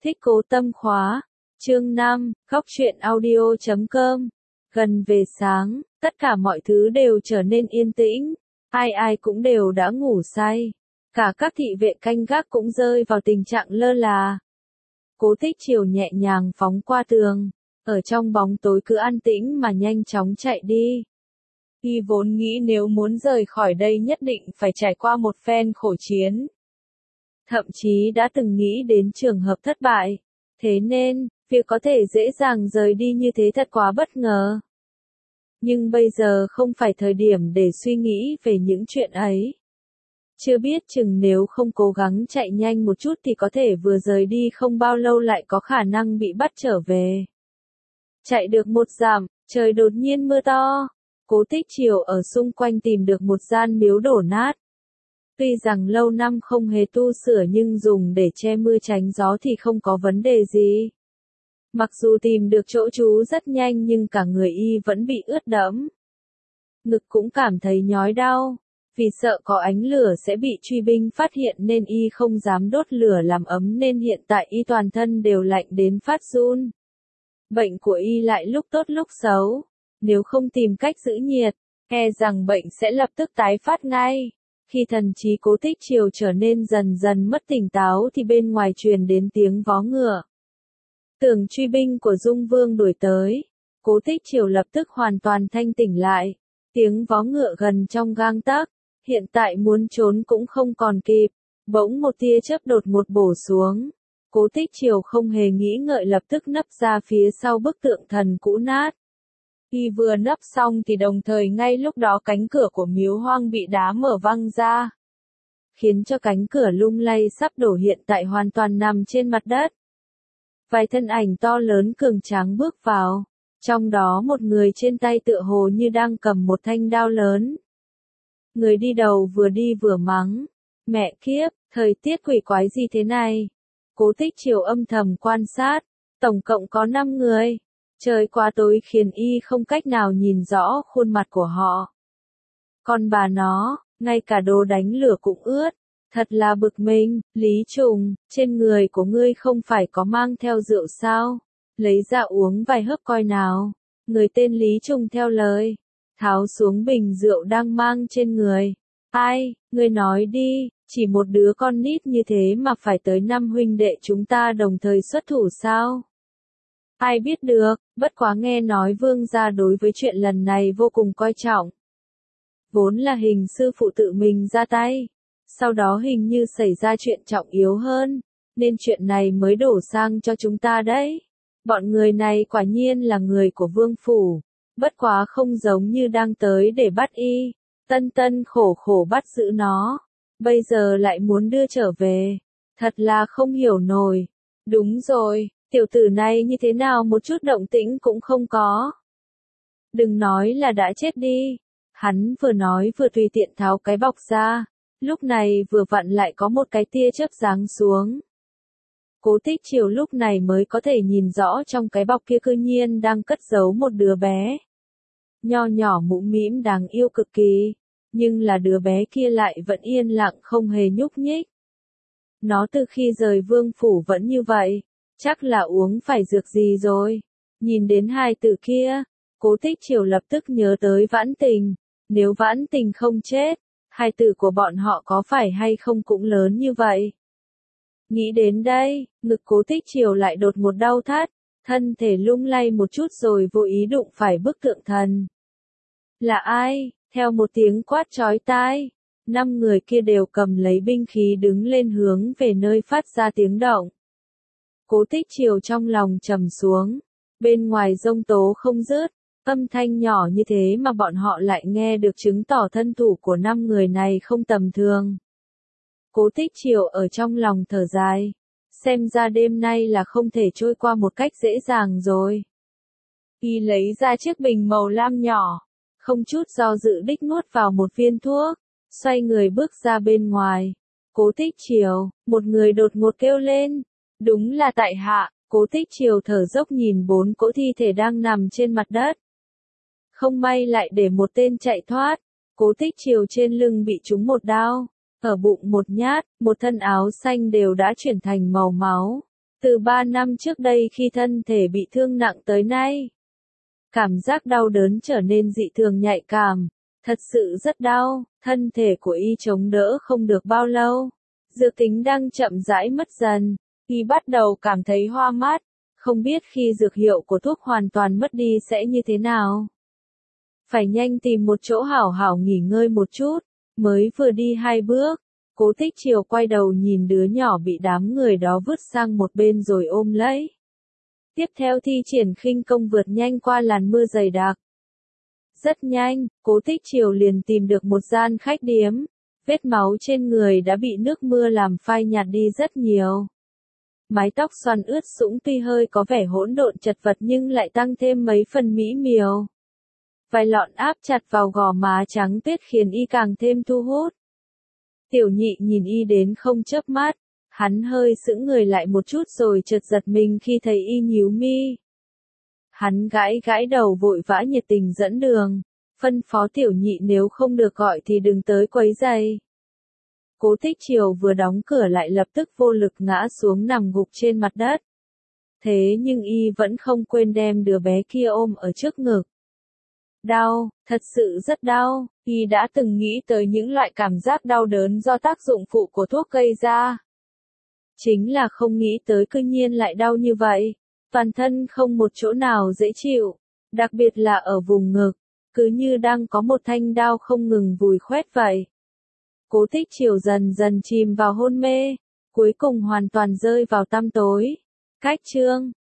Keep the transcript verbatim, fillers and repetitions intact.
Thích Cố Tâm khóa. Chương năm, góc truyện audio chấm com. Gần về sáng, tất cả mọi thứ đều trở nên yên tĩnh. Ai ai cũng đều đã ngủ say. Cả các thị vệ canh gác cũng rơi vào tình trạng lơ là. Cố Tích Triều nhẹ nhàng phóng qua tường. Ở trong bóng tối cứ an tĩnh mà nhanh chóng chạy đi. Y vốn nghĩ nếu muốn rời khỏi đây nhất định phải trải qua một phen khổ chiến. Thậm chí đã từng nghĩ đến trường hợp thất bại. Thế nên, việc có thể dễ dàng rời đi như thế thật quá bất ngờ. Nhưng bây giờ không phải thời điểm để suy nghĩ về những chuyện ấy. Chưa biết chừng nếu không cố gắng chạy nhanh một chút thì có thể vừa rời đi không bao lâu lại có khả năng bị bắt trở về. Chạy được một dặm, trời đột nhiên mưa to. Cố Tích Triều ở xung quanh tìm được một gian miếu đổ nát. Tuy rằng lâu năm không hề tu sửa nhưng dùng để che mưa tránh gió thì không có vấn đề gì. Mặc dù tìm được chỗ trú rất nhanh nhưng cả người y vẫn bị ướt đẫm. Ngực cũng cảm thấy nhói đau. Vì sợ có ánh lửa sẽ bị truy binh phát hiện nên y không dám đốt lửa làm ấm nên hiện tại y toàn thân đều lạnh đến phát run. Bệnh của y lại lúc tốt lúc xấu. Nếu không tìm cách giữ nhiệt, e rằng bệnh sẽ lập tức tái phát ngay. Khi thần trí Cố Tích Triều trở nên dần dần mất tỉnh táo thì bên ngoài truyền đến tiếng vó ngựa. Tưởng truy binh của Dung Vương đuổi tới. Cố Tích Triều lập tức hoàn toàn thanh tỉnh lại. Tiếng vó ngựa gần trong gang tấc. Hiện tại muốn trốn cũng không còn kịp. Bỗng một tia chớp đột ngột bổ xuống. Cố Tích Triều không hề nghĩ ngợi lập tức nấp ra phía sau bức tượng thần cũ nát. Khi vừa nấp xong thì đồng thời ngay lúc đó cánh cửa của miếu hoang bị đá mở văng ra. Khiến cho cánh cửa lung lay sắp đổ hiện tại hoàn toàn nằm trên mặt đất. Vài thân ảnh to lớn cường tráng bước vào. Trong đó một người trên tay tựa hồ như đang cầm một thanh đao lớn. Người đi đầu vừa đi vừa mắng. Mẹ kiếp, thời tiết quỷ quái gì thế này? Cố Tích Triều âm thầm quan sát. Tổng cộng có năm người. Trời quá tối khiến y không cách nào nhìn rõ khuôn mặt của họ. Còn bà nó, ngay cả đồ đánh lửa cũng ướt. Thật là bực mình, Lý Trùng, trên người của ngươi không phải có mang theo rượu sao? Lấy ra uống vài hớp coi nào. Người tên Lý Trùng theo lời. Tháo xuống bình rượu đang mang trên người. Ai, ngươi nói đi, chỉ một đứa con nít như thế mà phải tới năm huynh đệ chúng ta đồng thời xuất thủ sao? Ai biết được, bất quá nghe nói vương gia đối với chuyện lần này vô cùng coi trọng. Vốn là Hình sư phụ tự mình ra tay. Sau đó hình như xảy ra chuyện trọng yếu hơn, nên chuyện này mới đổ sang cho chúng ta đấy. Bọn người này quả nhiên là người của vương phủ, bất quá không giống như đang tới để bắt y. Tân tân khổ khổ bắt giữ nó, bây giờ lại muốn đưa trở về. Thật là không hiểu nổi. Đúng rồi. Tiểu tử này như thế nào một chút động tĩnh cũng không có. Đừng nói là đã chết đi. Hắn vừa nói vừa tùy tiện tháo cái bọc ra. Lúc này vừa vặn lại có một cái tia chớp giáng xuống. Cố Tích Triều lúc này mới có thể nhìn rõ trong cái bọc kia cư nhiên đang cất giấu một đứa bé. Nho nhỏ mũm mĩm đáng yêu cực kỳ. Nhưng là đứa bé kia lại vẫn yên lặng không hề nhúc nhích. Nó từ khi rời vương phủ vẫn như vậy. Chắc là uống phải dược gì rồi. Nhìn đến hai từ kia, Cố Tích Triều lập tức nhớ tới Vãn Tình. Nếu Vãn Tình không chết, hai từ của bọn họ có phải hay không cũng lớn như vậy. Nghĩ đến đây, ngực Cố Tích Triều lại đột một đau thắt, thân thể lung lay một chút rồi vô ý đụng phải bức tượng thần. Là ai? Theo một tiếng quát chói tai, năm người kia đều cầm lấy binh khí đứng lên hướng về nơi phát ra tiếng động. Cố Tích Triều trong lòng trầm xuống, bên ngoài giông tố không dứt, âm thanh nhỏ như thế mà bọn họ lại nghe được chứng tỏ thân thủ của năm người này không tầm thường. Cố Tích Triều ở trong lòng thở dài, xem ra đêm nay là không thể trôi qua một cách dễ dàng rồi. Y lấy ra chiếc bình màu lam nhỏ, không chút do dự đích nuốt vào một viên thuốc, xoay người bước ra bên ngoài. Cố Tích Triều, một người đột ngột kêu lên. Đúng là tại hạ. Cố Tích Triều thở dốc nhìn bốn cỗ thi thể đang nằm trên mặt đất. Không may lại để một tên chạy thoát. Cố Tích Triều trên lưng bị trúng một đao, ở bụng một nhát, một thân áo xanh đều đã chuyển thành màu máu. Từ ba năm trước đây khi thân thể bị thương nặng tới nay, cảm giác đau đớn trở nên dị thường nhạy cảm, thật sự rất đau, thân thể của y chống đỡ không được bao lâu. Dược tính đang chậm rãi mất dần, y bắt đầu cảm thấy hoa mắt, không biết khi dược hiệu của thuốc hoàn toàn mất đi sẽ như thế nào. Phải nhanh tìm một chỗ hảo hảo nghỉ ngơi một chút, mới vừa đi hai bước, Cố Tích Triều quay đầu nhìn đứa nhỏ bị đám người đó vứt sang một bên rồi ôm lấy. Tiếp theo thi triển khinh công vượt nhanh qua làn mưa dày đặc. Rất nhanh, Cố Tích Triều liền tìm được một gian khách điếm, vết máu trên người đã bị nước mưa làm phai nhạt đi rất nhiều. Mái tóc xoăn ướt sũng tuy hơi có vẻ hỗn độn chật vật nhưng lại tăng thêm mấy phần mỹ miều. Vài lọn áp chặt vào gò má trắng tuyết khiến y càng thêm thu hút. Tiểu Nhị nhìn y đến không chớp mắt, hắn hơi sững người lại một chút rồi chợt giật mình khi thấy y nhíu mi. Hắn gãi gãi đầu vội vã nhiệt tình dẫn đường, phân phó Tiểu Nhị nếu không được gọi thì đừng tới quấy rầy. Cố Tích Triều vừa đóng cửa lại lập tức vô lực ngã xuống nằm gục trên mặt đất. Thế nhưng y vẫn không quên đem đứa bé kia ôm ở trước ngực. Đau, thật sự rất đau, y đã từng nghĩ tới những loại cảm giác đau đớn do tác dụng phụ của thuốc gây ra. Chính là không nghĩ tới cư nhiên lại đau như vậy, toàn thân không một chỗ nào dễ chịu, đặc biệt là ở vùng ngực, cứ như đang có một thanh đao không ngừng vùi khoét vậy. Cố Tích Triều dần dần chìm vào hôn mê, cuối cùng hoàn toàn rơi vào tăm tối. Cách chương